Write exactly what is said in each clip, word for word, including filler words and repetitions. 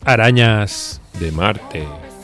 Arañas de Marte.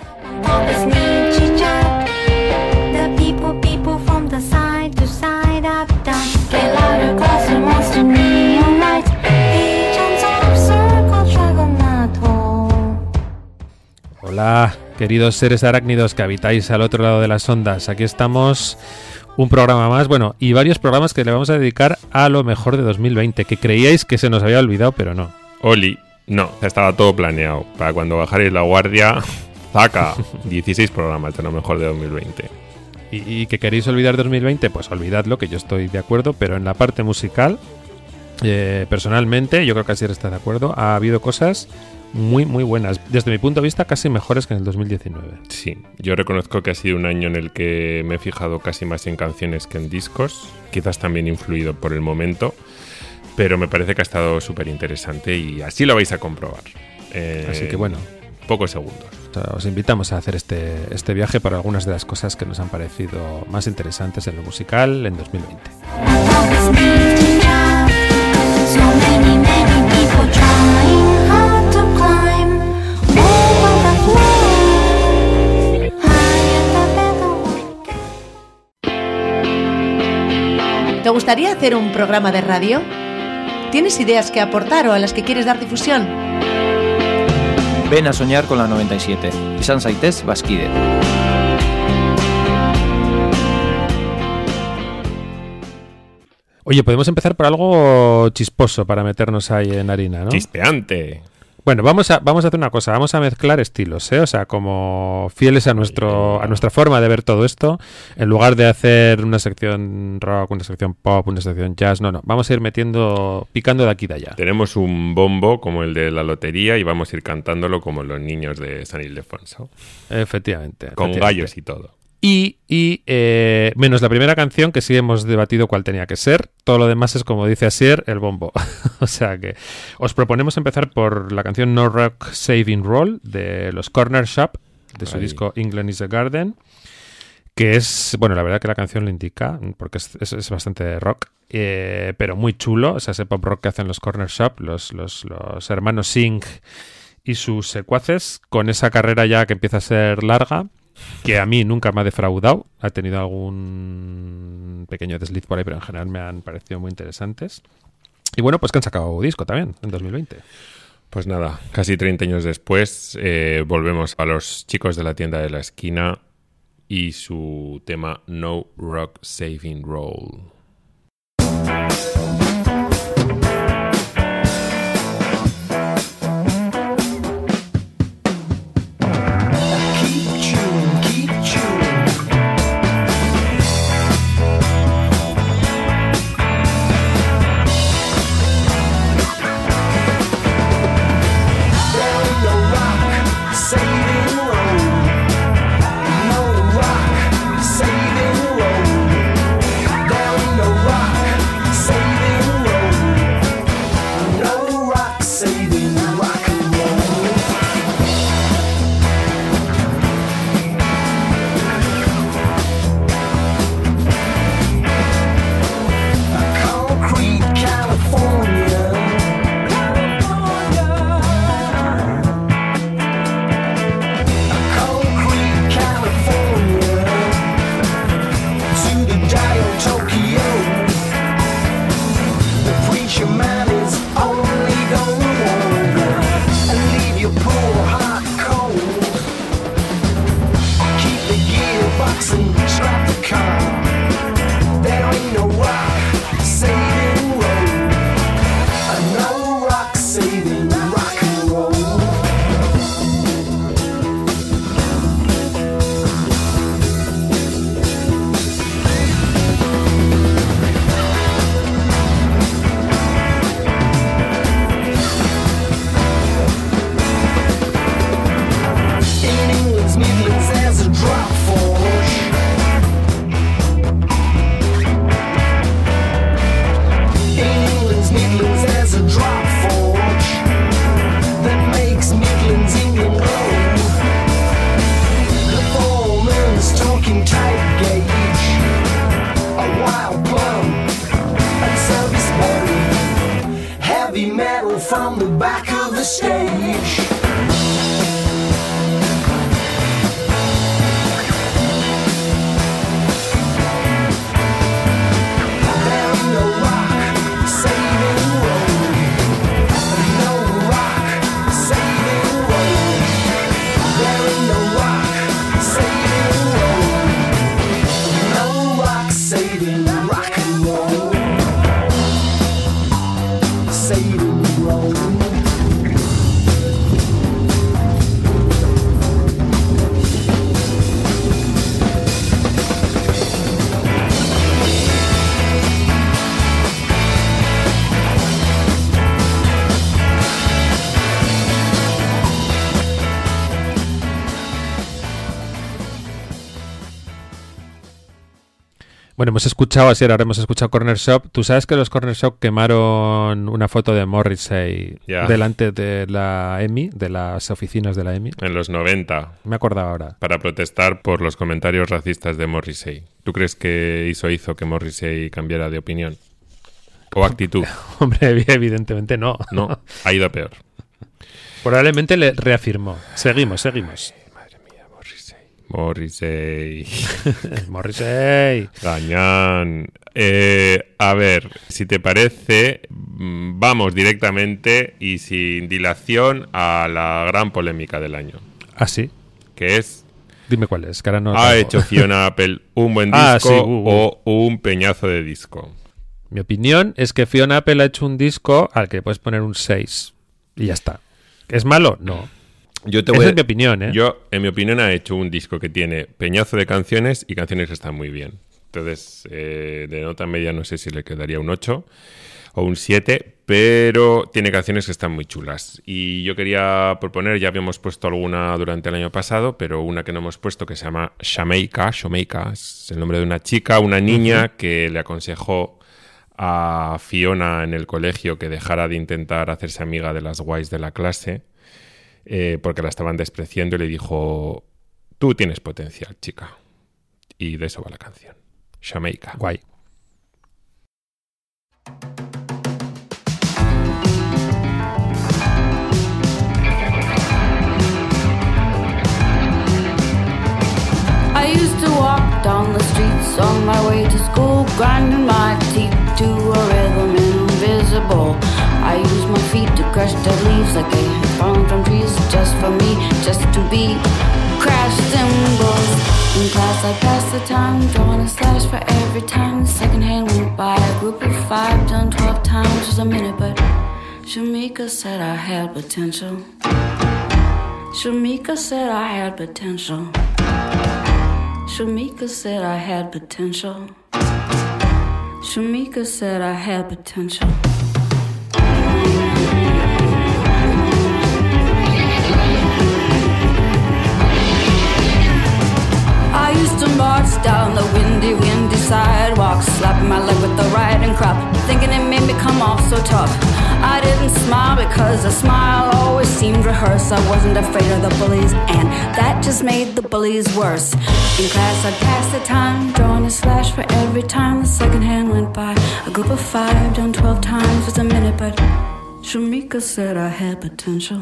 Hola, queridos seres arácnidos que habitáis al otro lado de las ondas. Aquí estamos, un programa más, bueno, y varios programas que le vamos a dedicar a lo mejor de dos mil veinte, que creíais que se nos había olvidado, pero no. Oli, no, estaba todo planeado. Para cuando bajaréis la guardia, saca dieciséis programas de lo mejor de dos mil veinte. ¿Y, y que queréis olvidar dos mil veinte? Pues olvidadlo, que yo estoy de acuerdo, pero en la parte musical, eh, personalmente, yo creo que Asier está de acuerdo, ha habido cosas muy, muy buenas. Desde mi punto de vista, casi mejores que en el dos mil diecinueve. Sí, yo reconozco que ha sido un año en el que me he fijado casi más en canciones que en discos, quizás también influido por el momento, pero me parece que ha estado súper interesante y así lo vais a comprobar. Eh, Así que bueno, pocos segundos. Os invitamos a hacer este, este viaje por algunas de las cosas que nos han parecido más interesantes en lo musical en dos mil veinte. ¿Te gustaría hacer un programa de radio? ¿Tienes ideas que aportar o a las que quieres dar difusión? Ven a soñar con la noventa y siete. Izan zaitez bazkide. Oye, podemos empezar por algo chisposo para meternos ahí en harina, ¿no? Chispeante. Bueno, vamos a, vamos a hacer una cosa, vamos a mezclar estilos, ¿eh? O sea, como fieles a nuestro a nuestra forma de ver todo esto, en lugar de hacer una sección rock, una sección pop, una sección jazz, no, no, vamos a ir metiendo, picando de aquí y de allá. Tenemos un bombo como el de la lotería y vamos a ir cantándolo como los niños de San Ildefonso. Efectivamente. Con efectivamente. gallos y todo. Y, y eh, menos la primera canción, que sí hemos debatido cuál tenía que ser. Todo lo demás es, como dice Asier, el bombo. O sea que os proponemos empezar por la canción No Rock Saving Roll de los Corner Shop, de su Ahí. disco England is a Garden, que es, bueno, la verdad que la canción lo indica, porque es, es, es bastante rock, eh, pero muy chulo. O sea, ese pop rock que hacen los Corner Shop, los, los, los hermanos Singh y sus secuaces, con esa carrera ya que empieza a ser larga, que a mí nunca me ha defraudado. Ha tenido algún pequeño desliz por ahí, pero en general me han parecido muy interesantes. Y bueno, pues que han sacado disco también en dos mil veinte. Pues nada, casi treinta años después eh, volvemos a los chicos de la tienda de la esquina y su tema No Rock Saving Roll. Saving Bueno, hemos escuchado, así ahora hemos escuchado Corner Shop. ¿Tú sabes que los Corner Shop quemaron una foto de Morrissey Ya. delante de la EMI, de las oficinas de la EMI? En los noventa, Me acordaba ahora. para protestar por los comentarios racistas de Morrissey. ¿Tú crees que eso hizo que Morrissey cambiara de opinión? ¿O actitud? Hombre, evidentemente no. No, ha ido a peor. Probablemente le reafirmó. Seguimos, seguimos. Madre mía, Morrissey. Morrissey. Morrissey. Gañán. Eh, a ver, si te parece, mm, vamos directamente y sin dilación a la gran polémica del año, Ah, sí. que es, Dime cuál es, que ahora no lo ¿ha tengo. hecho Fiona Apple un buen disco Ah, sí, uh, uh. o un peñazo de disco? Mi opinión es que Fiona Apple ha hecho un disco al que puedes poner un seis y ya está. ¿Es malo? No. Yo te Esa voy a- es mi opinión, ¿eh? Yo, en mi opinión, ha hecho un disco que tiene peñazo de canciones y canciones que están muy bien. Entonces, eh, de nota media no sé si le quedaría un ocho o un siete, pero tiene canciones que están muy chulas. Y yo quería proponer, ya habíamos puesto alguna durante el año pasado, pero una que no hemos puesto que se llama Shameika. Shameika es el nombre de una chica, una niña uh-huh. que le aconsejó a Fiona en el colegio que dejara de intentar hacerse amiga de las guays de la clase, eh, porque la estaban despreciando, y le dijo: tú tienes potencial, chica. Y de eso va la canción. Shameika. Guay. I used to walk down the streets on my way to school, grinding my teeth to a rhythm invisible. I used my feet to crush dead leaves like they had fallen from trees, just for me, just to be crash cymbals. In class I passed the time, drawing a slash for every time the second hand went by. A group of five done twelve times was a minute, but Shamika said I had potential. Shamika said I had potential. Shamika said I had potential. Shamika said I had potential. I used to march down the windy, windy sidewalks, slapping my leg with the riding crop, thinking it made me come off so tough. I didn't smile because a smile always seemed rehearsed. I wasn't afraid of the bullies, and that just made the bullies worse. In class I'd pass the time, drawing a slash for every time the second hand went by. A group of five done twelve times was a minute, but Shamika said I had potential.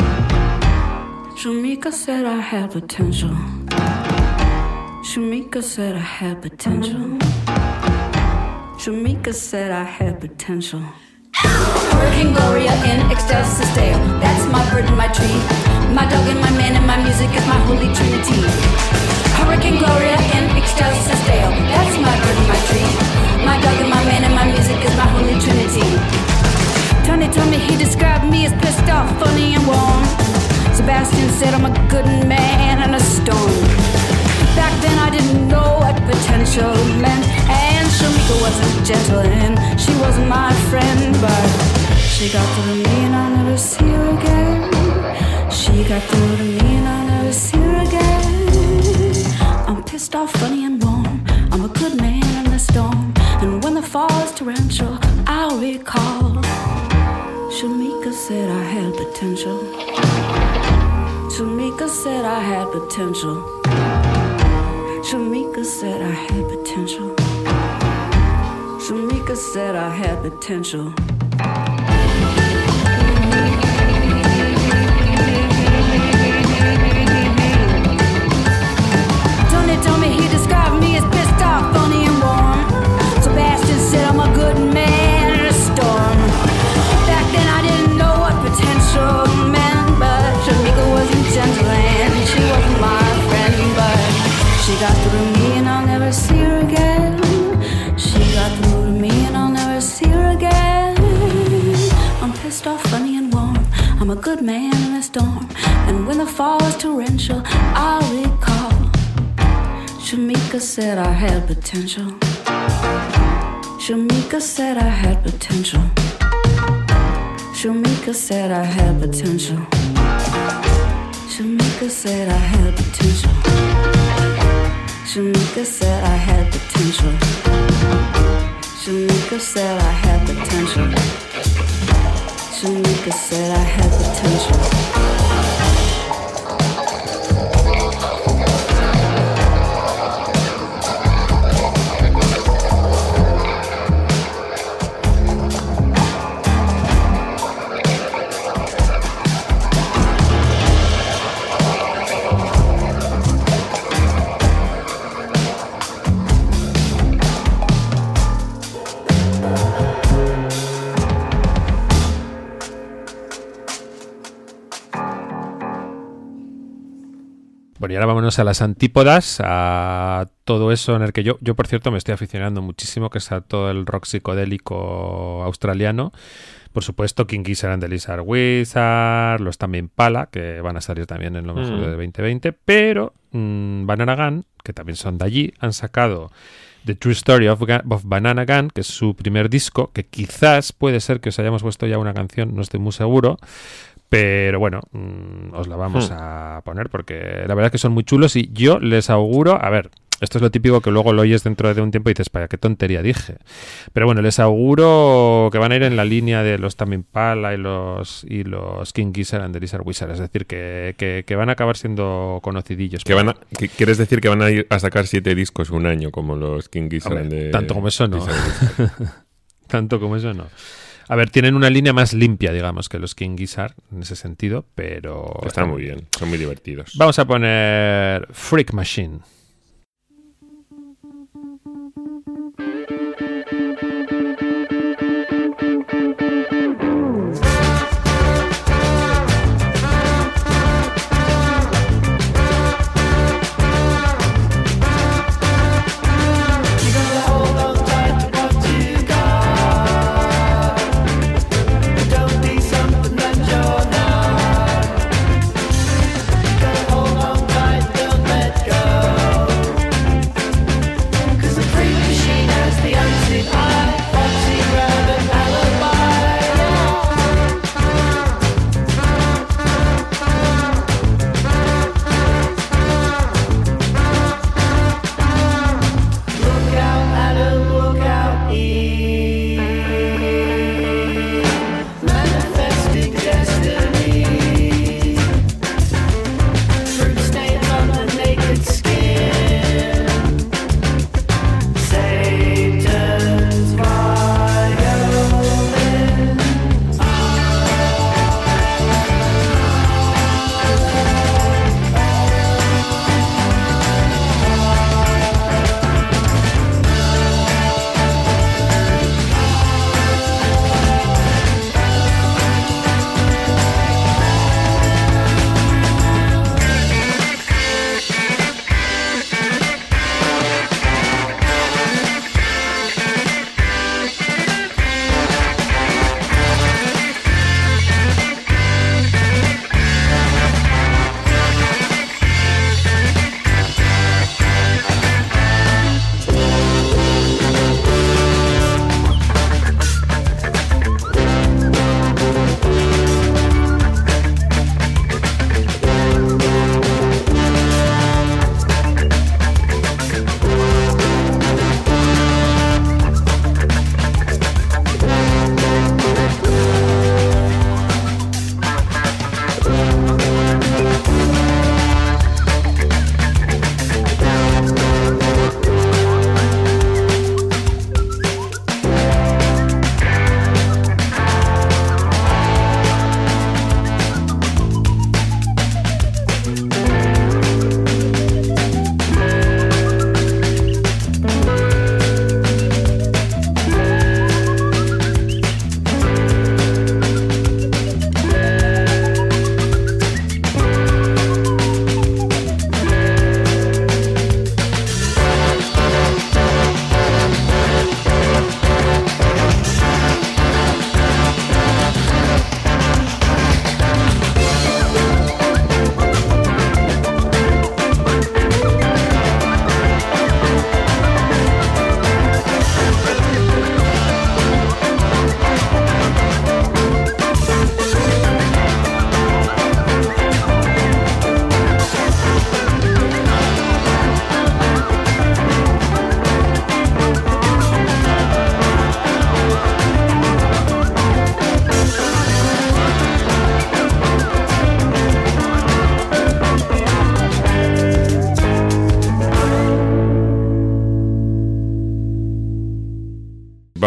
Shamika said I had potential. Shamika said I had potential. Shamika said I had potential. Hurricane Gloria in excelsis Deo. That's my bird and my tree. My dog and my man and my music is my holy trinity. Hurricane Gloria in excelsis Deo. That's my bird and my tree. My dog and my man and my music is my holy trinity. Tony told me he described me as pissed off, funny and warm. Sebastian said I'm a good man in a storm. Back then I didn't know what potential meant, and Shamika wasn't gentle and she wasn't my friend, but she got through to me and I'll never see her again. She got through to me and I'll never see her again. I'm pissed off, funny and warm. I'm a good man in the storm, and when the fall is torrential, I'll recall Shamika said I had potential. Shamika said I had potential. Shamika said I had potential. Shamika said I had potential. Tony told me he described me as pissed off, funny and warm. Sebastian said I'm a good man in a storm. Back then I didn't know what potential meant, but Shamika wasn't gentle and she wasn't my friend, but she got through to me and I'll never see her again. She got through to me and I'll never see her again. I'm pissed off, funny and warm. I'm a good man in a storm, and when the fall is torrential, I'll recall Shamika said I had potential. Shamika said I had potential. Shamika said I had potential. Shamika said I had potential. Shanika said I had potential. Shanika said I had potential. Shanika said I had potential. Bueno, y ahora vámonos a las antípodas, a todo eso en el que yo, yo por cierto, me estoy aficionando muchísimo, que es a todo el rock psicodélico australiano. Por supuesto, King Gizzard and the Lizard Wizard, los Tame Impala, que van a salir también en lo mejor mm. de veinte veinte, pero mmm, Banana Gun, que también son de allí, han sacado The True Story of, of Banana Gun, que es su primer disco, que quizás puede ser que os hayamos puesto ya una canción, no estoy muy seguro. Pero bueno, mmm, os la vamos hmm. a poner porque la verdad es que son muy chulos y yo les auguro, a ver, esto es lo típico que luego lo oyes dentro de un tiempo y dices, vaya, qué tontería dije. Pero bueno, les auguro que van a ir en la línea de los Tame Impala y los, y los King Gizzard and the Lizard Wizard, es decir, que, que, que van a acabar siendo conocidillos. Que van a, que, ¿Quieres decir que van a ir a sacar siete discos un año como los King Gizzard and the Tanto como eso no. Tanto como eso no. A ver, tienen una línea más limpia, digamos, que los King Gizzard en ese sentido, pero... Está, está muy bien, son muy divertidos. Vamos a poner Freak Machine. Go.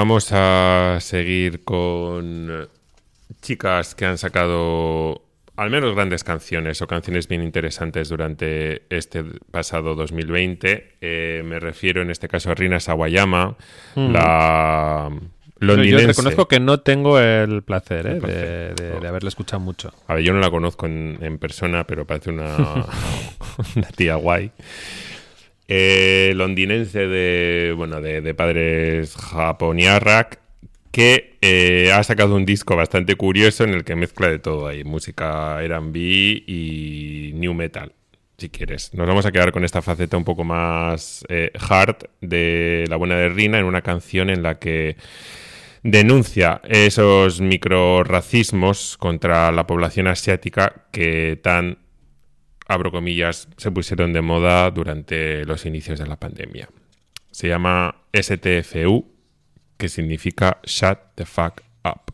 vamos a seguir con chicas que han sacado al menos grandes canciones o canciones bien interesantes durante este pasado dos mil veinte. Eh, me refiero en este caso a Rina Sawayama, mm. la londinense. Yo reconozco que no tengo el placer, ¿eh? el placer. De, de, de haberla escuchado mucho. A ver, yo no la conozco en, en persona, pero parece una, una tía guay. Eh, londinense de, bueno, de, de padres japoniarrak, que eh, ha sacado un disco bastante curioso en el que mezcla de todo ahí, música R and B y new metal, si quieres. Nos vamos a quedar con esta faceta un poco más eh, hard de la buena de Rina en una canción en la que denuncia esos microracismos contra la población asiática que tan, abro comillas, se pusieron de moda durante los inicios de la pandemia. Se llama S T F U, que significa Shut the Fuck Up.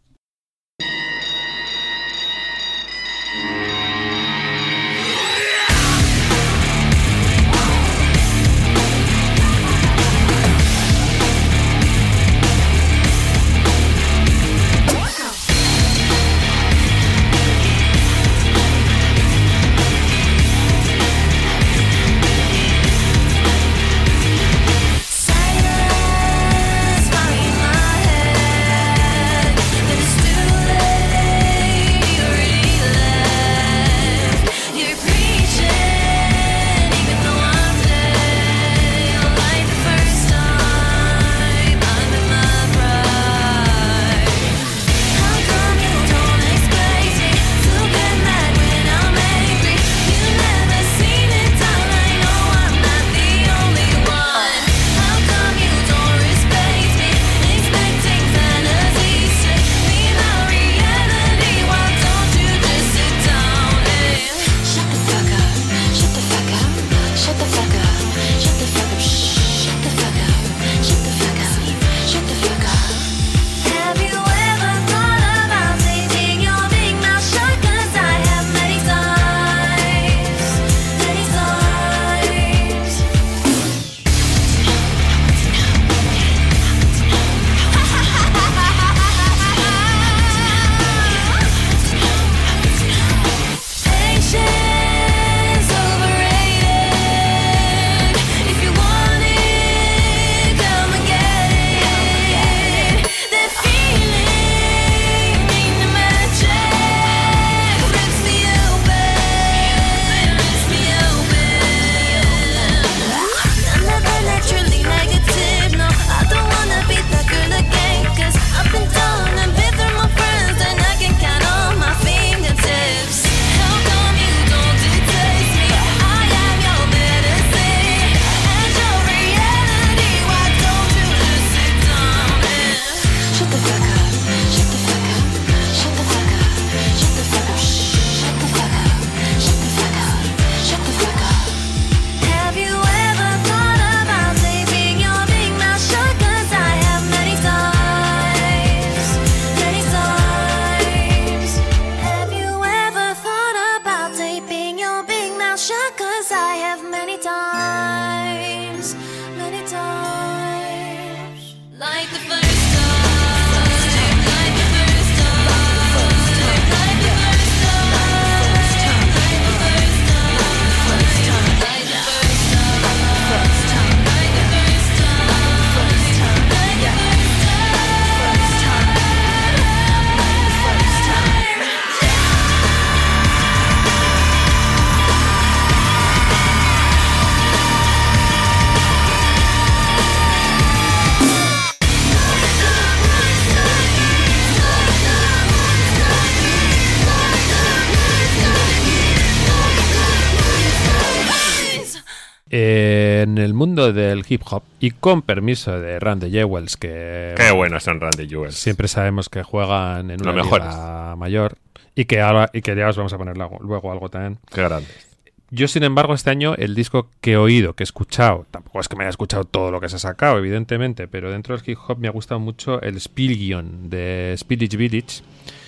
En el mundo del hip hop, y con permiso de Randy Jewels, que qué buenos son Randy Jewels, siempre sabemos que juegan en una liga mayor y que ahora y que ya os vamos a poner luego, luego algo también. Qué grande. Yo, sin embargo, este año el disco que he oído, que he escuchado, tampoco es que me haya escuchado todo lo que se ha sacado, evidentemente, pero dentro del hip hop me ha gustado mucho el Spillion de Spillage Village.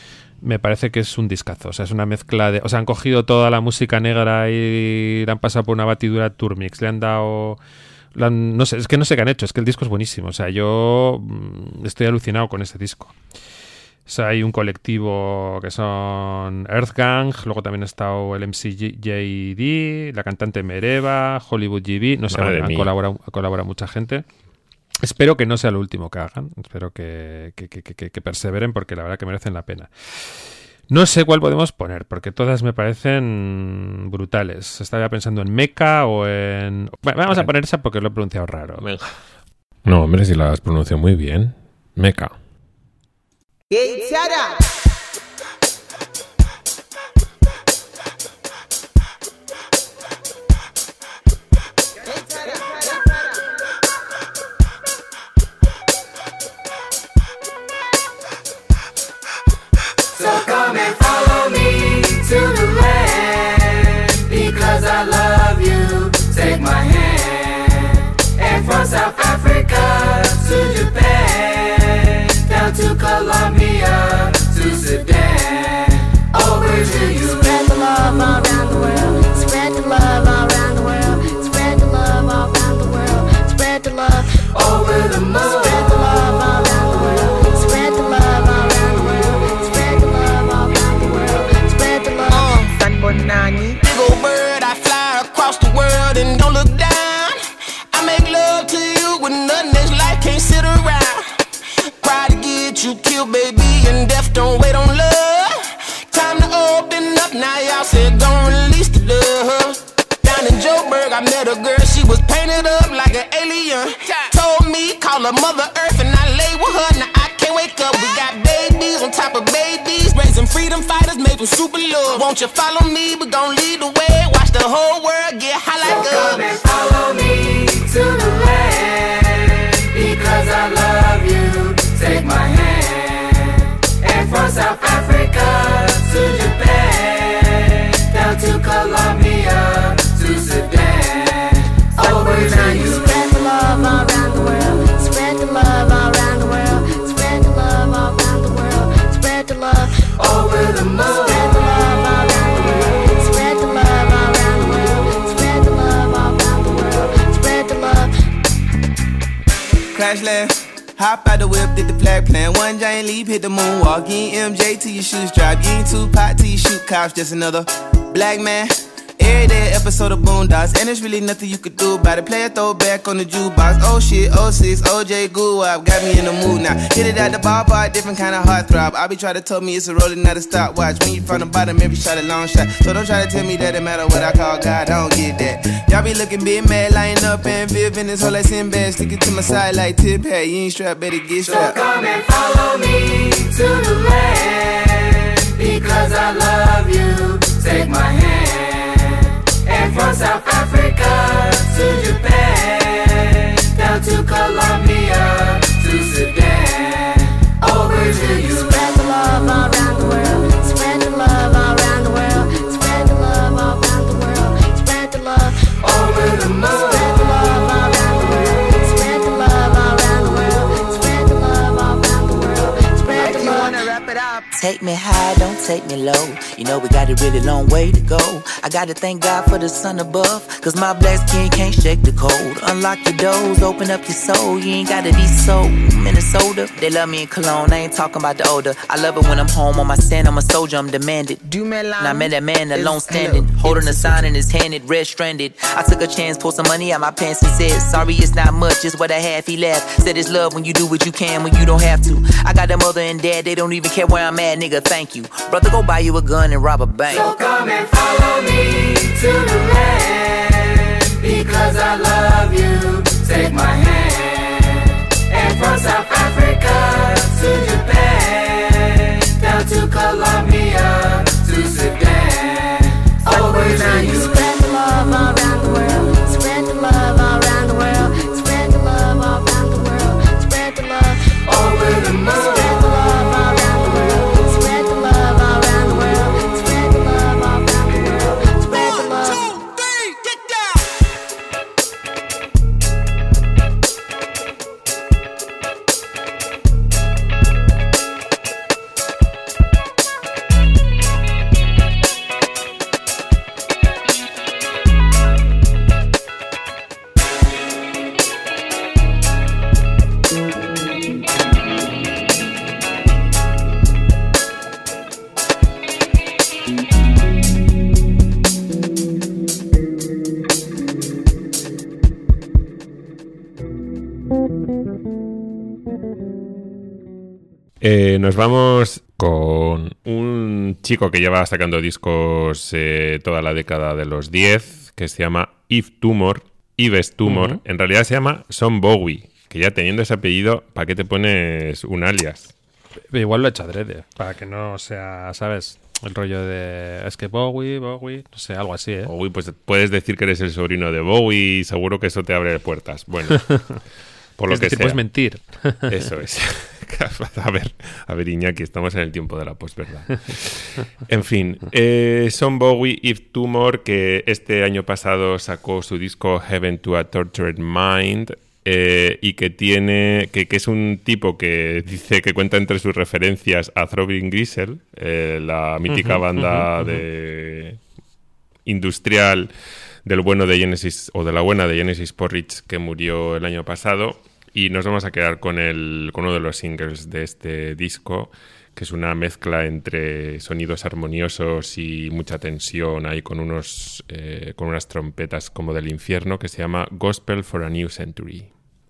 Me parece que es un discazo, o sea, es una mezcla de... O sea, han cogido toda la música negra y la han pasado por una batidura Turmix, le han dado La, no sé, es que no sé qué han hecho, es que el disco es buenísimo. O sea, yo mm, estoy alucinado con este disco. O sea, hay un colectivo que son Earth Gang, luego también ha estado el M C J D, la cantante Mereva, Hollywood G B, no sé, han colaborado, ha colaborado mucha gente. Espero que no sea lo último que hagan, espero que, que, que, que, que perseveren porque la verdad que merecen la pena. No sé cuál podemos poner, porque todas me parecen brutales. Estaba pensando en Mecha o en... Bueno, vamos a poner esa porque lo he pronunciado raro. Venga. No, hombre, si la has pronunciado muy bien. Mecha. So come and follow me to the land, because I love you, take my hand. And from South Africa to Japan, down to Colombia, to Sudan, over to you. Spread the love all around the world. Spread the love all around the world. Spread the love all around the world. Spread the love over the moon. Spread the love all around the world. Spread the love all around the world. Spread the love all around the world. Spread the love. San Bonani. Big old bird, I fly across the world and don't look down. I make love to you with nothing this life can't sit around. Try to get you killed, baby, and death don't wait on love. Time to open up, now y'all said don't release the love. Down in Joburg, I met a girl, she was painted up like an alien. Told me, call her Mother Earth, and I lay with her, now I can't wake up. We got babies on top of babies, raising freedom fighters, made from super love. Won't you follow me, we gon' lead the way, watch the whole world get high like so us. Come and follow me to the land, because I love you, take my hand. And from South Africa to Japan, down to Colombia, to Sudan, over to you. Spread the love all around the world. Spread the love all around the world. Spread the love all around the world. Spread the love over the moon. Spread the love all around the world. Spread the love all around the world. Spread the love all around the world. Spread the love. Crash land. Hop out the whip, did the flag plan. One giant leap, hit the moonwalk. You ain't M J till your shoes drop. You ain't Tupac till you shoot cops. Just another black man. Every day episode of Boondocks, and there's really nothing you could do about it. Play a throwback on the jukebox. Oh shit, oh six, O J Guwap got me in the mood now. Hit it at the ballpark, different kind of heartthrob. I be trying to tell me it's a rolling, not a stopwatch. When you from the bottom, every shot a long shot. So don't try to tell me that it matter what I call God. I don't get that. Y'all be looking big mad, lying up and Viv in this whole like Sinbad. Stick it to my side like tip hat. You ain't strapped, better get strapped. So come and follow me to the land, because I love you, take my hand. And from South Africa to Japan, down to Colombia, to Sudan, over to you. Spread the love all around the world. Spread the love all around the world. Spread the love all around the world. Spread the love over the moon. Spread the love all around the world. Spread the love all around the world. Spread the love all around the world. Spread the love. Wanna wrap it up? Take me high, don't take me low. You know we got a really long way to go. I gotta thank God for the sun above, cause my black skin can't shake the cold. Unlock your doors, open up your soul. You ain't gotta be so Minnesota. They love me in Cologne, I ain't talking about the older. I love it when I'm home on my stand, I'm a soldier, I'm demanded. Now I met that man alone standing, holding a sign in his hand, it red stranded. I took a chance, pulled some money out my pants and said, sorry it's not much, it's what I have. He laughed, said it's love when you do what you can, when you don't have to. I got a mother and dad, they don't even care where I'm at, nigga, thank you. Brother, go buy you a gun and rob a bank. So come and follow me to the land, because I love you, take my hand. And from South Africa to Japan, down to Colombia, to Sudan, over to you. Spread the love all around the world. Spread the love all around the world. Spread the love all around the world. Spread the love over the moon. Spread the love all around the world. Spread the love all around the world. Spread the love all around the world. Spread the love. One, two, three, get down. Eh, nos vamos con un chico que lleva sacando discos eh, toda la década de los diez, que se llama Yves Tumor. Yves Tumor. Uh-huh. En realidad se llama Son Bowie, que ya teniendo ese apellido, ¿para qué te pones un alias? Igual lo he hecho adrede, para que no sea, ¿sabes? El rollo de... Es que Bowie, Bowie... No sé, algo así, ¿eh? Bowie, pues puedes decir que eres el sobrino de Bowie y seguro que eso te abre puertas. Bueno, por lo es que decir, sea. Puedes mentir. Eso es. A ver, a ver, Iñaki, estamos en el tiempo de la posverdad. En fin, eh, Son Bowie, Yves Tumor, que este año pasado sacó su disco Heaven to a Tortured Mind... Eh, y que tiene que, que es un tipo que dice que cuenta entre sus referencias a Throbbing Gristle, eh, la mítica banda de industrial del bueno de Genesis o de la buena de Genesis Porridge, que murió el año pasado, y nos vamos a quedar con el con uno de los singles de este disco, que es una mezcla entre sonidos armoniosos y mucha tensión, ahí con unos eh, con unas trompetas como del infierno, que se llama Gospel for a New Century.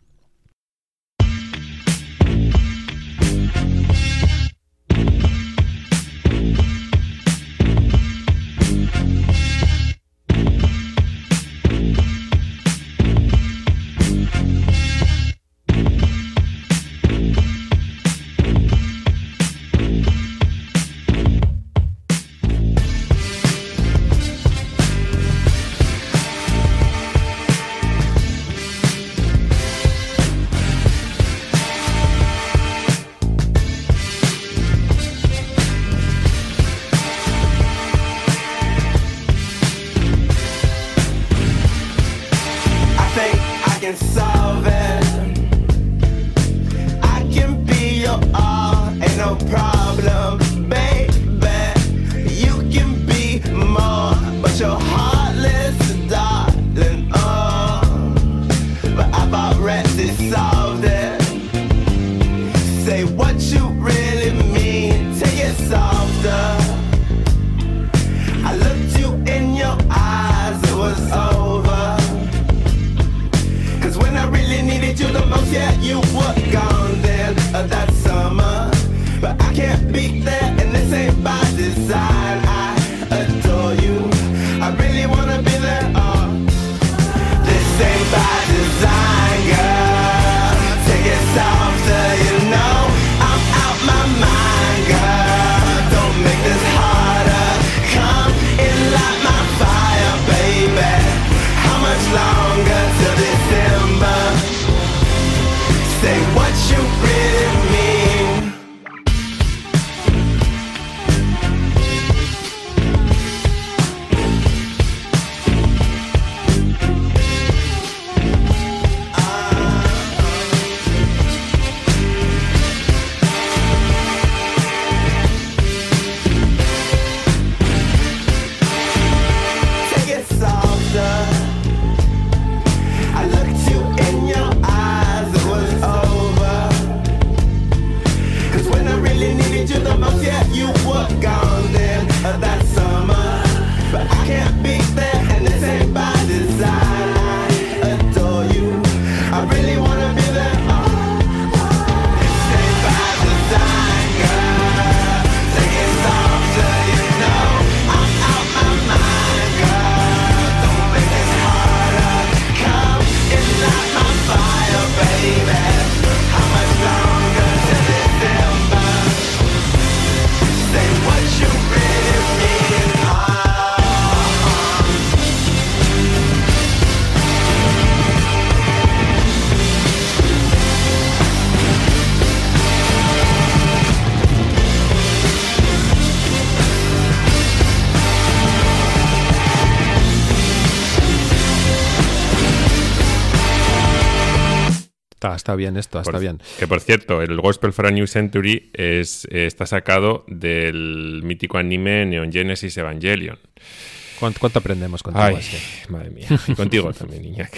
Está, está bien esto, está por, bien. Que por cierto, el Gospel for a New Century es, eh, está sacado del mítico anime Neon Genesis Evangelion. ¿Cuánto, cuánto aprendemos contigo? Ay, así? Madre mía. Y contigo también, Iñaki.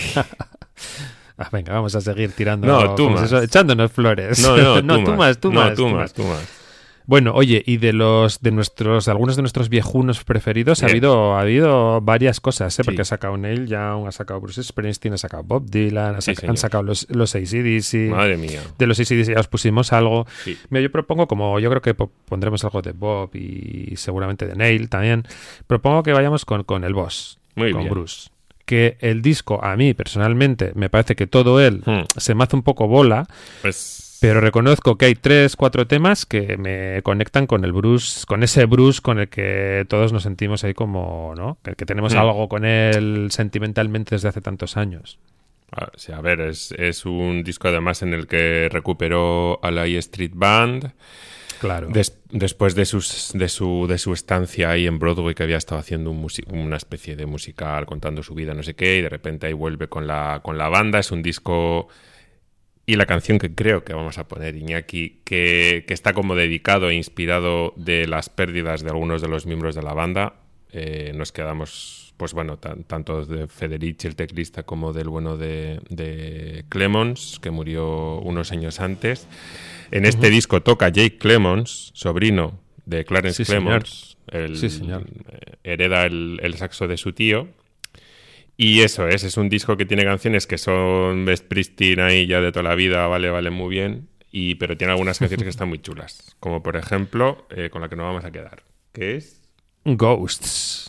Ah, venga, vamos a seguir tirando. No, tú más. Eso, echándonos flores. No, no, no tú, tú más, más, tú no, más. tú más, tú más. Bueno, oye, y de los de nuestros de algunos de nuestros viejunos preferidos ha Bien. habido ha habido varias cosas, ¿eh? Porque Sí. ha sacado Neil Young, ha sacado Bruce Springsteen, ha sacado Bob Dylan, ha Sí, saca- señor. han sacado los, los A C D C. Madre mía. De los A C D C ya os pusimos algo. Sí. Mira, yo propongo, como yo creo que po- pondremos algo de Bob y seguramente de Neil también, propongo que vayamos con, con el boss, Muy con bien. Bruce. Que el disco, a mí personalmente, me parece que todo él Hmm. se me hace un poco bola, Pues pero reconozco que hay tres, cuatro temas que me conectan con el Bruce, con ese Bruce con el que todos nos sentimos ahí como, ¿no? Que, que tenemos Hmm. algo con él sentimentalmente desde hace tantos años. A, sí, a ver, es, es un disco además en el que recuperó a la E Street Band Claro. des- después de, sus, de, su, de su estancia ahí en Broadway, que había estado haciendo un musi- una especie de musical contando su vida, no sé qué, y de repente ahí vuelve con la, con la banda. Es un disco... Y la canción que creo que vamos a poner, Iñaki, que, que está como dedicado e inspirado de las pérdidas de algunos de los miembros de la banda. Eh, nos quedamos, pues bueno, tan- tanto de Federici, el teclista, como del bueno de, de Clemons, que murió unos años antes. En este disco toca Jake Clemons, sobrino de Clarence Sí, señor. Clemons. El, Sí, señor. eh, hereda el, el saxo de su tío. Y eso es, es un disco que tiene canciones que son de Springsteen ahí ya de toda la vida, vale, vale, muy bien, y, pero tiene algunas canciones que están muy chulas, como por ejemplo, eh, con la que nos vamos a quedar, que es... Ghosts.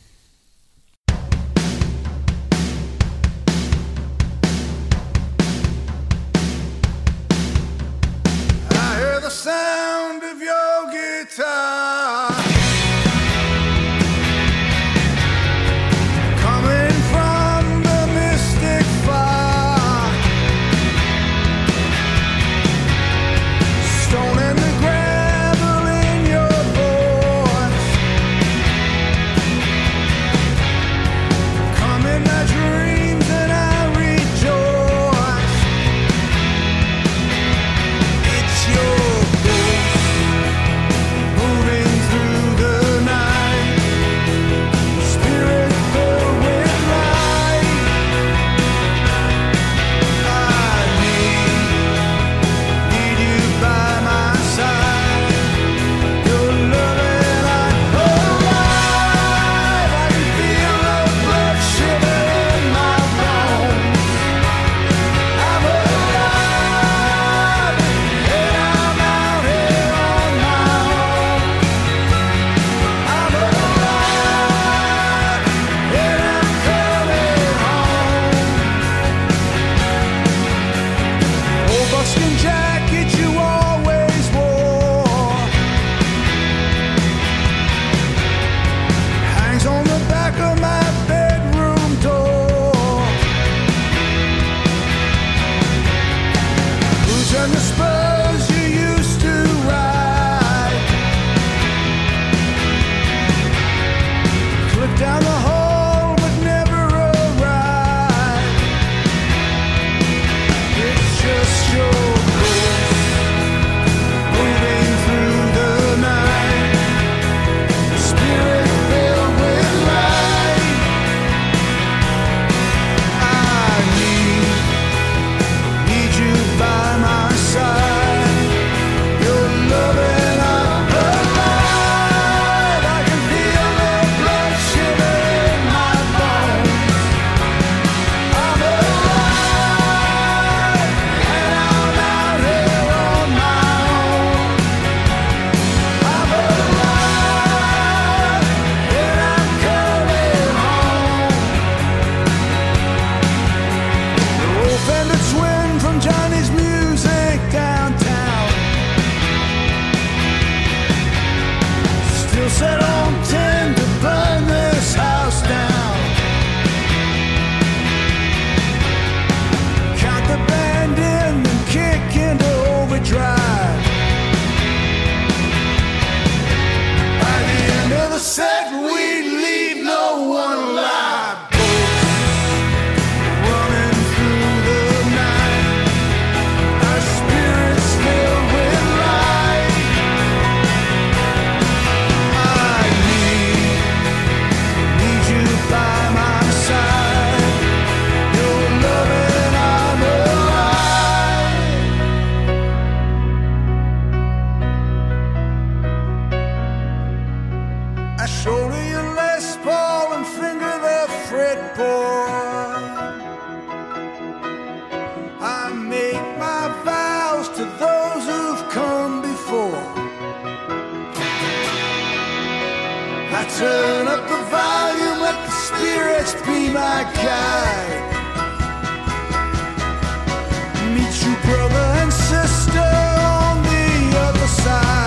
I hear the sound of your guitar coming from the mystic far, stone and the gravel in your voice, poor. I make my vows to those who've come before. I turn up the volume, let the spirits be my guide. Meet you, brother and sister, on the other side.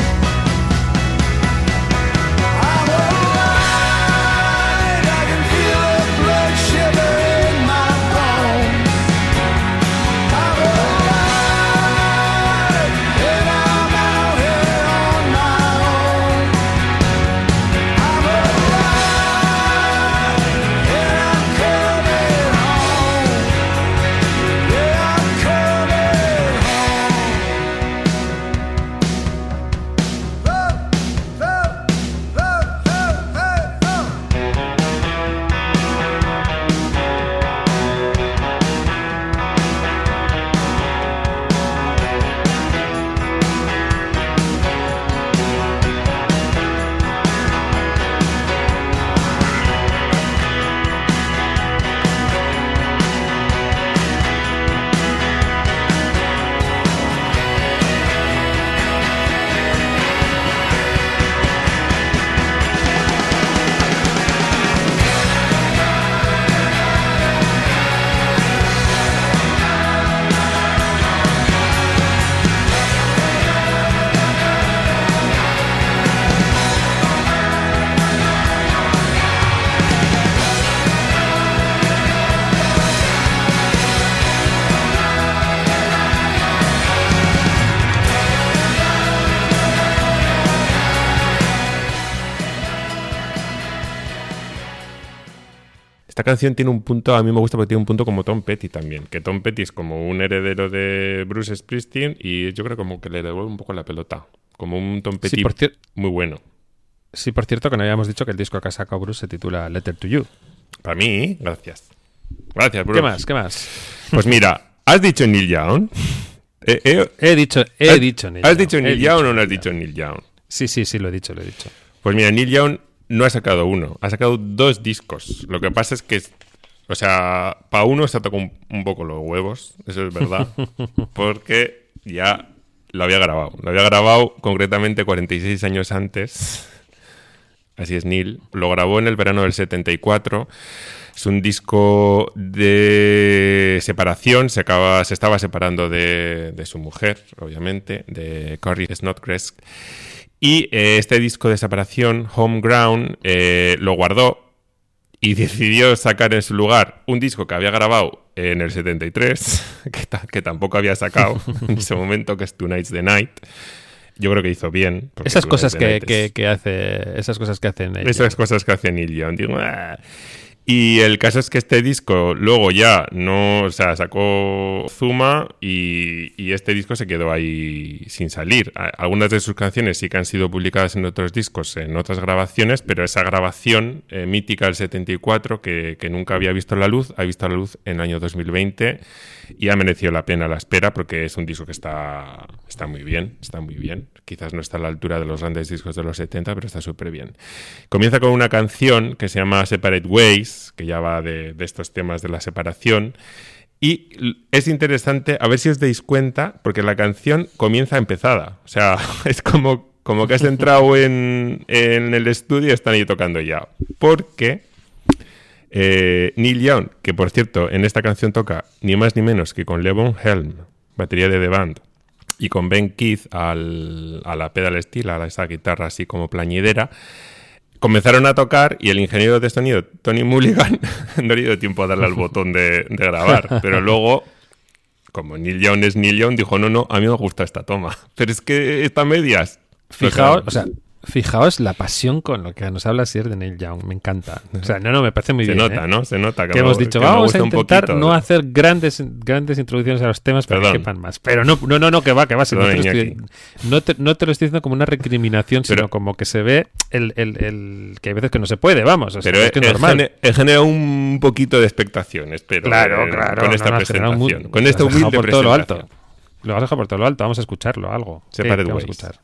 I'm alive, I can feel the blood shiver in my bones. I'm alive, and I'm out here on my own. I'm alive, and I'm coming home. Yeah, I'm coming home. Oh, oh, oh, oh, oh, oh. Esta canción tiene un punto, a mí me gusta porque tiene un punto como Tom Petty también, que Tom Petty es como un heredero de Bruce Springsteen y yo creo como que le devuelve un poco la pelota, como un Tom Petty Sí, por cier- muy bueno. Sí, por cierto, que no habíamos dicho que el disco que ha sacado Bruce se titula Letter to You. Para mí, gracias. Gracias, Bruce. ¿Qué más? ¿Qué más? Pues mira, ¿has dicho Neil Young? Eh, eh, He dicho, he ¿has, dicho Neil ¿Has Young. dicho He Neil dicho Young o no Neil has dicho Neil Young? Sí, sí, sí, lo he dicho, lo he dicho. Pues mira, Neil Young no ha sacado uno, ha sacado dos discos. Lo que pasa es que, o sea, para uno se ha tocado un, un poco los huevos, eso es verdad, porque ya lo había grabado. Lo había grabado concretamente cuarenta y seis años antes. Así es, Neil. Lo grabó en el verano del setenta y cuatro. Es un disco de separación. Se, acaba, se estaba separando de, de su mujer, obviamente, de Corrie Snodgrass. Y eh, este disco de separación, Homeground, eh, lo guardó y decidió sacar en su lugar un disco que había grabado en el setenta y tres, que, ta- que tampoco había sacado en ese momento, que es Tonight's the Night. Yo creo que hizo bien. porque Esas Tonight's cosas the que, Night es- que, que hace, esas cosas que hacen ellos. esas cosas que hace Neil Young. Digo, "Ah". Y el caso es que este disco luego ya no, o sea, sacó Zuma y, y este disco se quedó ahí sin salir. A- Algunas de sus canciones sí que han sido publicadas en otros discos, en otras grabaciones, pero esa grabación eh, mítica del setenta y cuatro, que, que nunca había visto la luz, ha visto la luz en el año dos mil veinte y ha merecido la pena la espera porque es un disco que está, está muy bien, está muy bien. Quizás no está a la altura de los grandes discos de los setenta, pero está súper bien. Comienza con una canción que se llama Separate Ways, que ya va de, de estos temas de la separación. Y l- es interesante, a ver si os dais cuenta, porque la canción comienza empezada. O sea, es como, como que has entrado en, en el estudio y están ahí tocando ya. Porque eh, Neil Young, que por cierto en esta canción toca ni más ni menos que con Levon Helm, batería de The Band, y con Ben Keith al, a la pedal steel, a esa guitarra así como plañidera, comenzaron a tocar y el ingeniero de sonido, Tony Mulligan, no le dio tiempo a darle al botón de, de grabar, pero luego, como Neil Young es Neil Young, dijo, no, no, a mí me gusta esta toma, pero es que está a medias. Fijaos, o sea, fijaos la pasión con lo que nos habla Sir de Neil Young, me encanta. O sea, no, no, me parece muy se bien. nota, ¿eh? ¿no? Se nota que, Que me- hemos dicho, que me vamos gusta a un intentar poquito. no hacer grandes, grandes introducciones a los temas para Perdón. que quepan más. Pero no, no, no, no, que va, que va. Si no, Perdón, te lo estoy, Iñaki. no, te, no te lo estoy diciendo como una recriminación, sino Pero- como que se ve el, el, el que hay veces que no se puede, vamos. O sea, Pero es que es he, normal. gene- he generado un poquito de expectación, espero. Claro, eh, claro. Con esta no, no, has generado presentación. mu- con lo esta has dejado humilde por todo lo presentación. alto. Lo has dejado por todo lo alto. Vamos a escucharlo, algo. ¿Qué- Separate qué vamos a Ways. escuchar?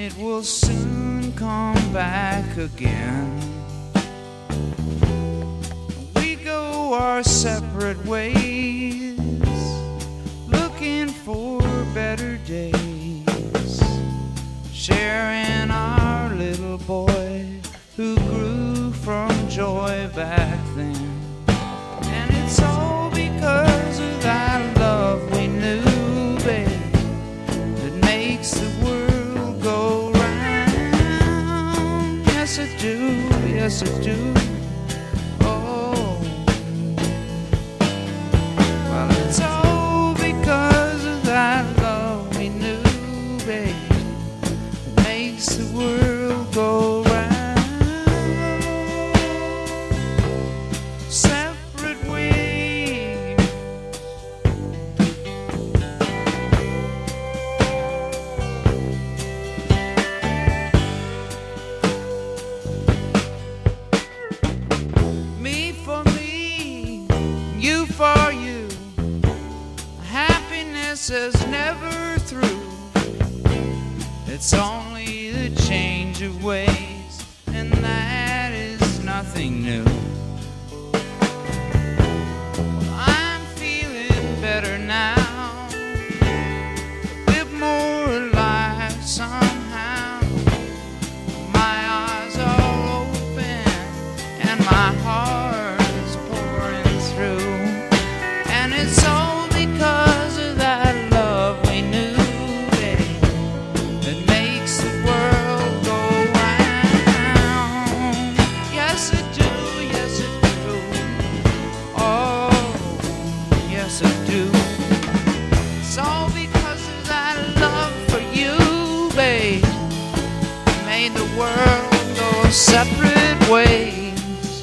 it will soon come back again. We go our separate ways, looking for better days, sharing our little boy who grew from joy back then. And it's all because of that love we knew, babe, that makes the world go round. Yes, it do, yes, it do. Oh, well, it's all because of that love we knew, babe, that makes the world go round. Separate ways, me for me, you for you. Happiness is never through. It's only the change of ways, and that is nothing new. I'm feeling better now, a bit more alive somehow. My eyes are open and my heart is pouring through. And it's all because of that love we knew, babe, that makes the world go round. Yes, it do, yes, it do. Oh, yes, it do. It's all because of that love for you, babe, made the world go separate ways,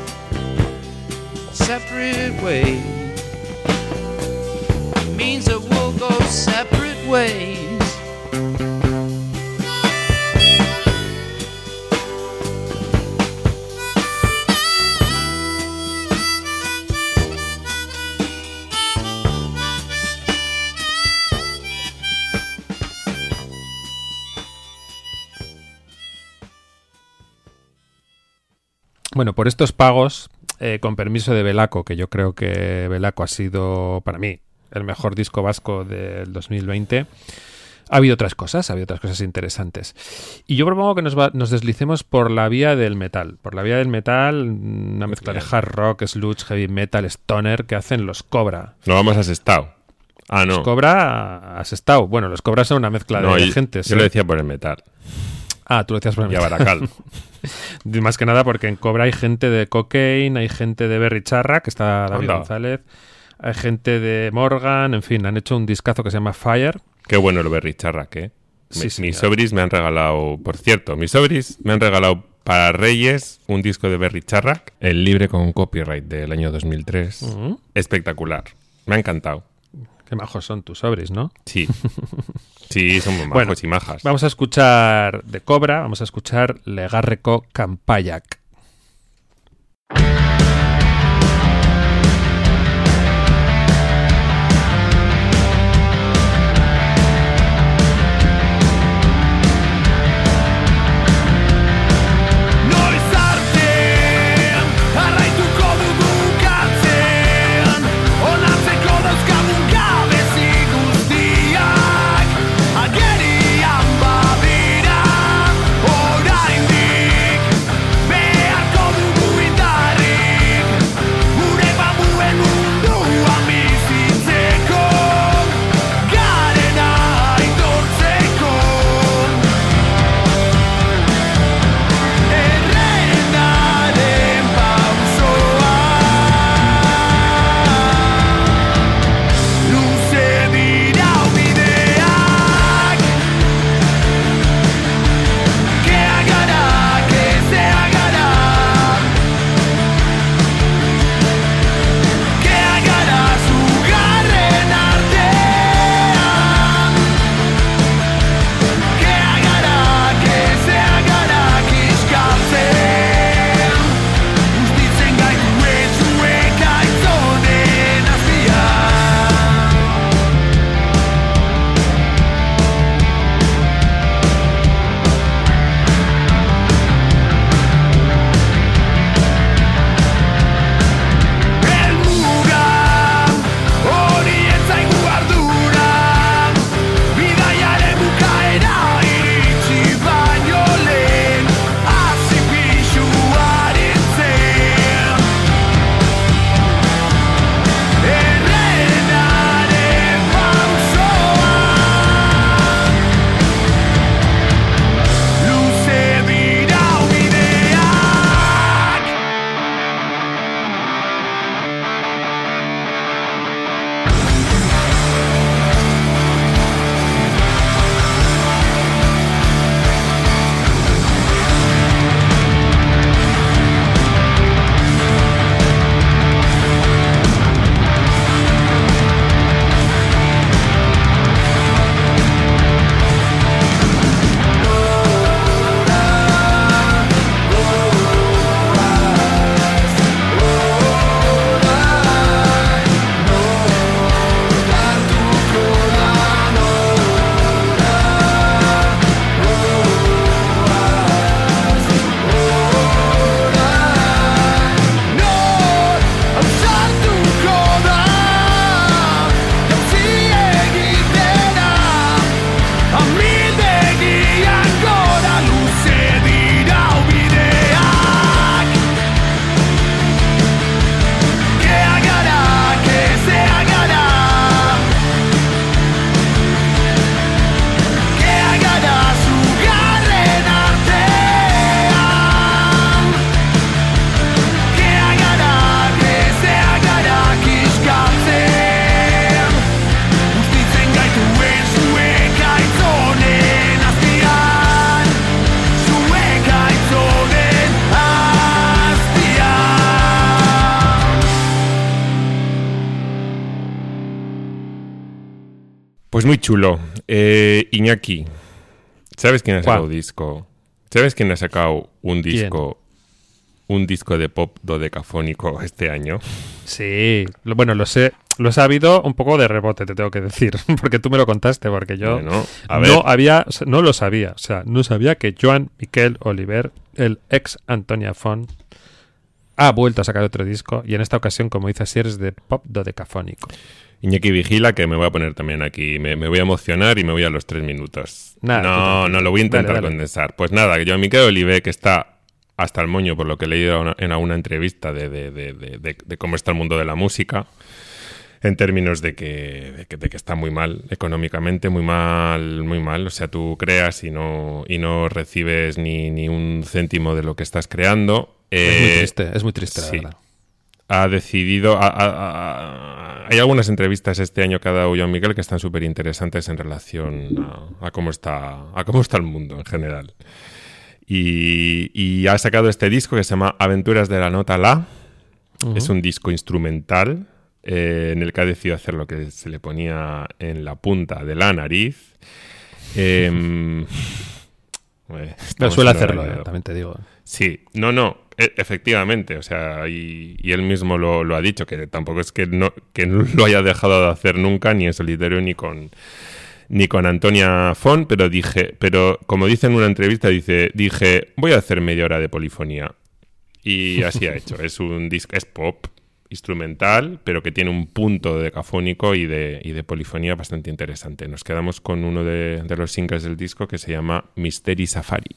separate ways. Means that we'll go separate ways. Bueno, por estos pagos, eh, con permiso de Belaco, que yo creo que Belaco ha sido, para mí, el mejor disco vasco del dos mil veinte, ha habido otras cosas, ha habido otras cosas interesantes. Y yo propongo que nos, va, nos deslicemos por la vía del metal. Por la vía del metal, una mezcla de hard rock, sludge, heavy metal, stoner, que hacen los Cobra. No vamos a Sestao. Ah, no. Los Cobra a Sestao. Bueno, los Cobra son una mezcla no, de yo, gente. Yo lo decía por el metal. Ah, tú lo decías por el y metal. a Baracal. Más que nada porque en Cobra hay gente de Cocaine, hay gente de Berry Charra, que está David Anda. González, hay gente de Morgan, en fin, han hecho un discazo que se llama Fire. Qué bueno lo Berry Charra, ¿eh? Sí, mis sobris me han regalado, por cierto, mis sobris me han regalado para Reyes un disco de Berry Charra, el libre con copyright del año dos mil tres. Uh-huh. Espectacular. Me ha encantado. Qué majos son tus sobris, ¿no? Sí. Sí, son muy majos bueno, y majas. Vamos a escuchar de Cobra, vamos a escuchar Legarreko Kanpaiak. Agerian babira, oraindik Pues muy chulo. Eh, Iñaki, ¿sabes quién ha sacado ¿Cuál? disco? ¿Sabes quién ha sacado un disco, un disco de pop dodecafónico este año? Sí, lo- bueno, lo sé, lo he sabido un poco de rebote, te tengo que decir, porque tú me lo contaste, porque yo Bueno, a ver. no había, no lo sabía, o sea, no sabía que Joan Miquel Oliver, el ex Antonia Font, ha vuelto a sacar otro disco y en esta ocasión, como dice así, es de pop dodecafónico. Iñaki vigila que me voy a poner también aquí. Me, me voy a emocionar y me voy a los tres minutos. Nada, tú no, tranquilo. no, lo voy a intentar Dale, dale. condensar. Pues nada, que yo Miquel Oliver, que está hasta el moño por lo que he leído una- en alguna entrevista de, de, de, de, de- de cómo está el mundo de la música, en términos de que, de que, de que está muy mal económicamente, muy mal, muy mal. O sea, tú creas y no, y no recibes ni, ni un céntimo de lo que estás creando. es muy Eh, triste, es muy triste, la sí. verdad. Ha decidido... a- a- a- hay algunas entrevistas este año que ha dado Joan Miquel que están súper interesantes en relación a, a cómo está, a cómo está el mundo en general. Y, y ha sacado este disco que se llama Aventuras de la Nota La. Ujú. Es un disco instrumental eh, en el que ha decidido hacer lo que se le ponía en la punta de la nariz. Eh, eh, Lo estamos suele en hacerlo, horario. eh, también te digo. Sí, no, no, e- efectivamente, o sea, y, y él mismo lo, lo ha dicho, que tampoco es que no, que no lo haya dejado de hacer nunca, ni en solitario, ni con ni con Antonia Font, pero dije, pero como dice en una entrevista, dice, dije, voy a hacer media hora de polifonía. Y así ha hecho, es un disco, es pop, instrumental, pero que tiene un punto decafónico y de, y de polifonía bastante interesante. Nos quedamos con uno de, de los singles del disco que se llama Mystery Safari.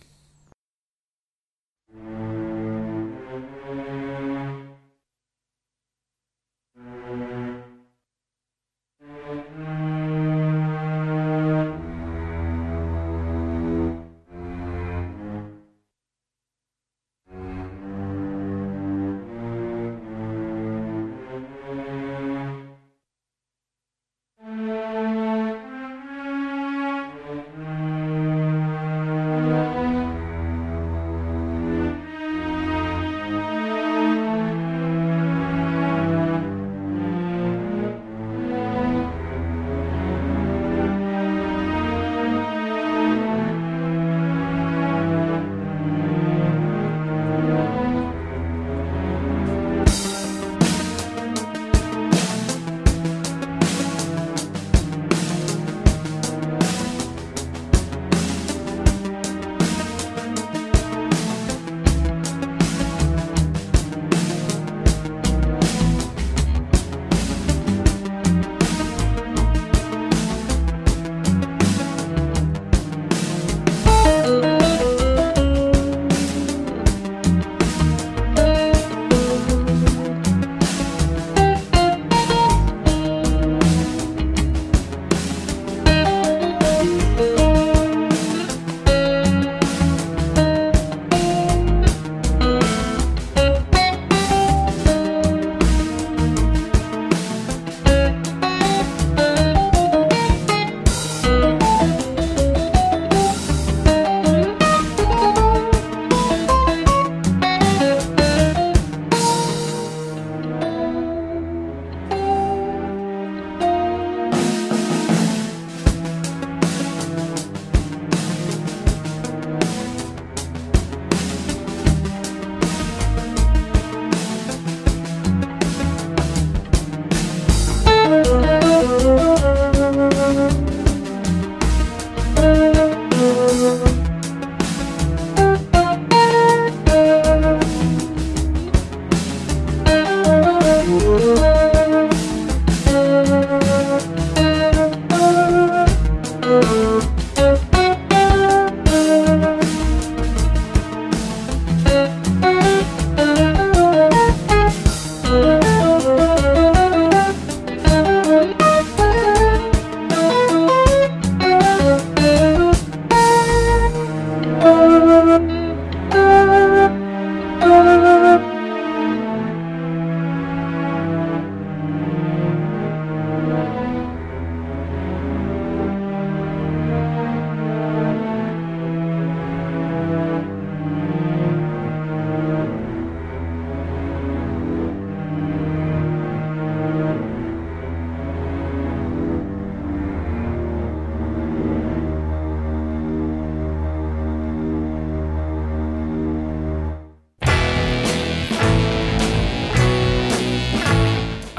Thank you.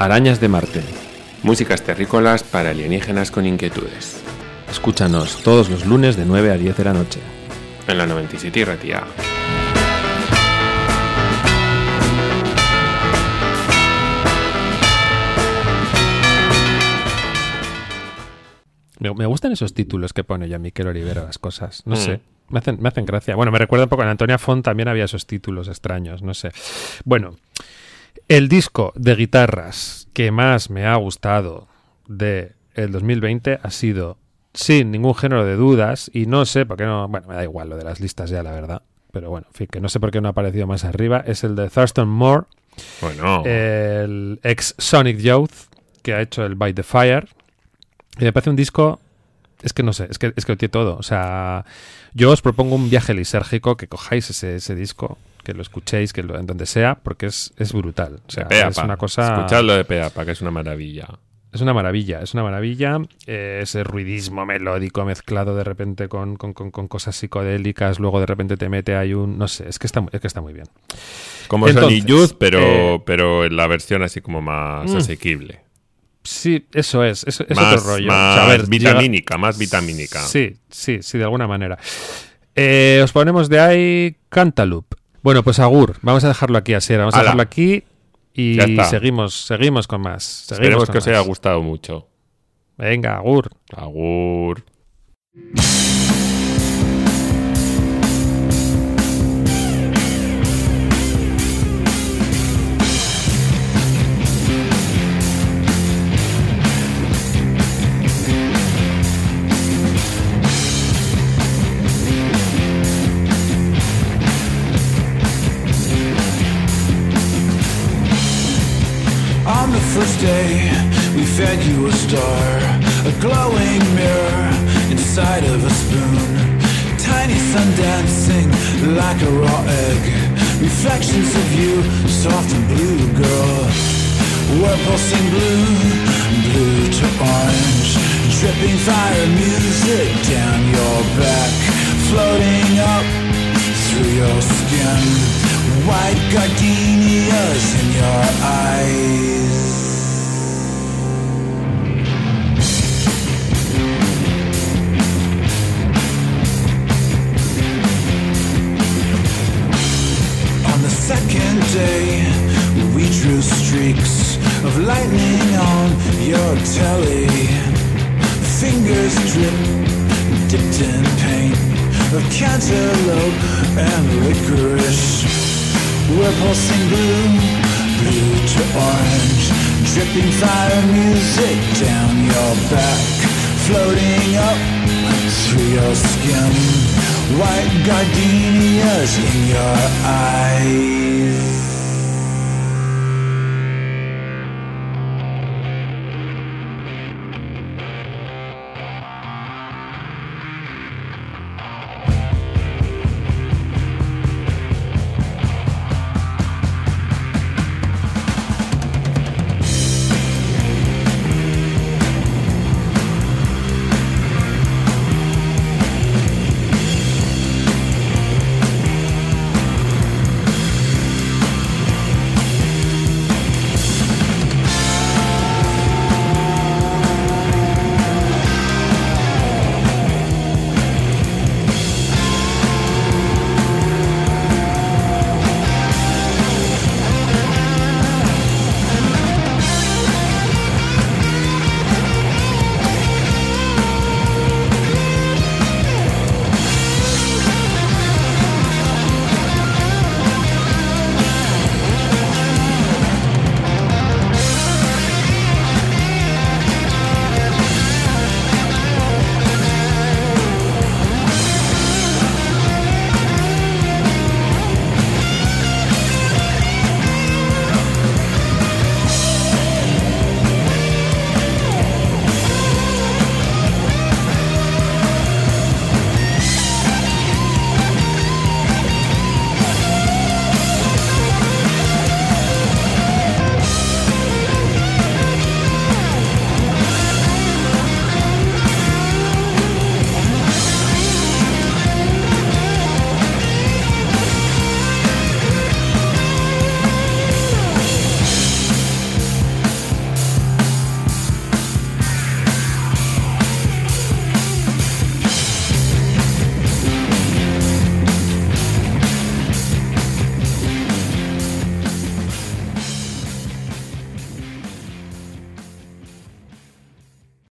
Arañas de Marte. Músicas terrícolas para alienígenas con inquietudes. Escúchanos todos los lunes de nueve a diez de la noche. En la noventa y siete y Ratia. Me, me gustan esos títulos que pone ya Miquel Olivera las cosas. No Mm. sé. Me hacen, me hacen gracia. Bueno, me recuerda un poco. En Antonia Font también había esos títulos extraños. No sé. Bueno, el disco de guitarras que más me ha gustado de el dos mil veinte ha sido, sin ningún género de dudas, y no sé por qué no. Bueno, me da igual lo de las listas ya, la verdad. Pero bueno, en fin, que no sé por qué no ha aparecido más arriba. Es el de Thurston Moore, Bueno, el ex Sonic Youth, que ha hecho el By the Fire. Y me parece un disco. Es que no sé, es que, es que lo tiene todo. O sea, yo os propongo un viaje lisérgico, que cojáis ese, ese disco, que lo escuchéis, que lo, en donde sea, porque es, es brutal. O sea, de Peapa. es una cosa. Escuchadlo de Peapa, que es una maravilla. Es una maravilla, es una maravilla. Eh, ese ruidismo melódico mezclado de repente con, con, con, con cosas psicodélicas, luego de repente te mete ahí un. No sé, es que está, es que está muy bien. Como Entonces, Sonic Youth, pero, eh, pero en la versión así como más mm. asequible. Sí, eso es, es, es Más, otro rollo. más O sea, a ver, vitamínica, llega- más vitamínica. Sí, sí, sí, de alguna manera. Eh, os ponemos de ahí Cantaloupe. Bueno, pues agur, vamos a dejarlo aquí, así era. Vamos a Hala. dejarlo aquí y Ya está. seguimos, seguimos con más. Seguimos Esperemos con que os haya más. gustado mucho. Venga, agur. Agur. On the first day, we fed you a star, a glowing mirror inside of a spoon. Tiny sun dancing like a raw egg. Reflections of you, soft and blue, girl. We're pulsing blue, blue to orange. Dripping fire music down your back, floating up through your skin. White gardenias in your eyes. On the second day, we drew streaks of lightning on your telly. Fingers drip, dipped in paint of cantaloupe and licorice. We're pulsing blue, blue to orange. Dripping fire music down your back, floating up through your skin. White gardenias in your eyes.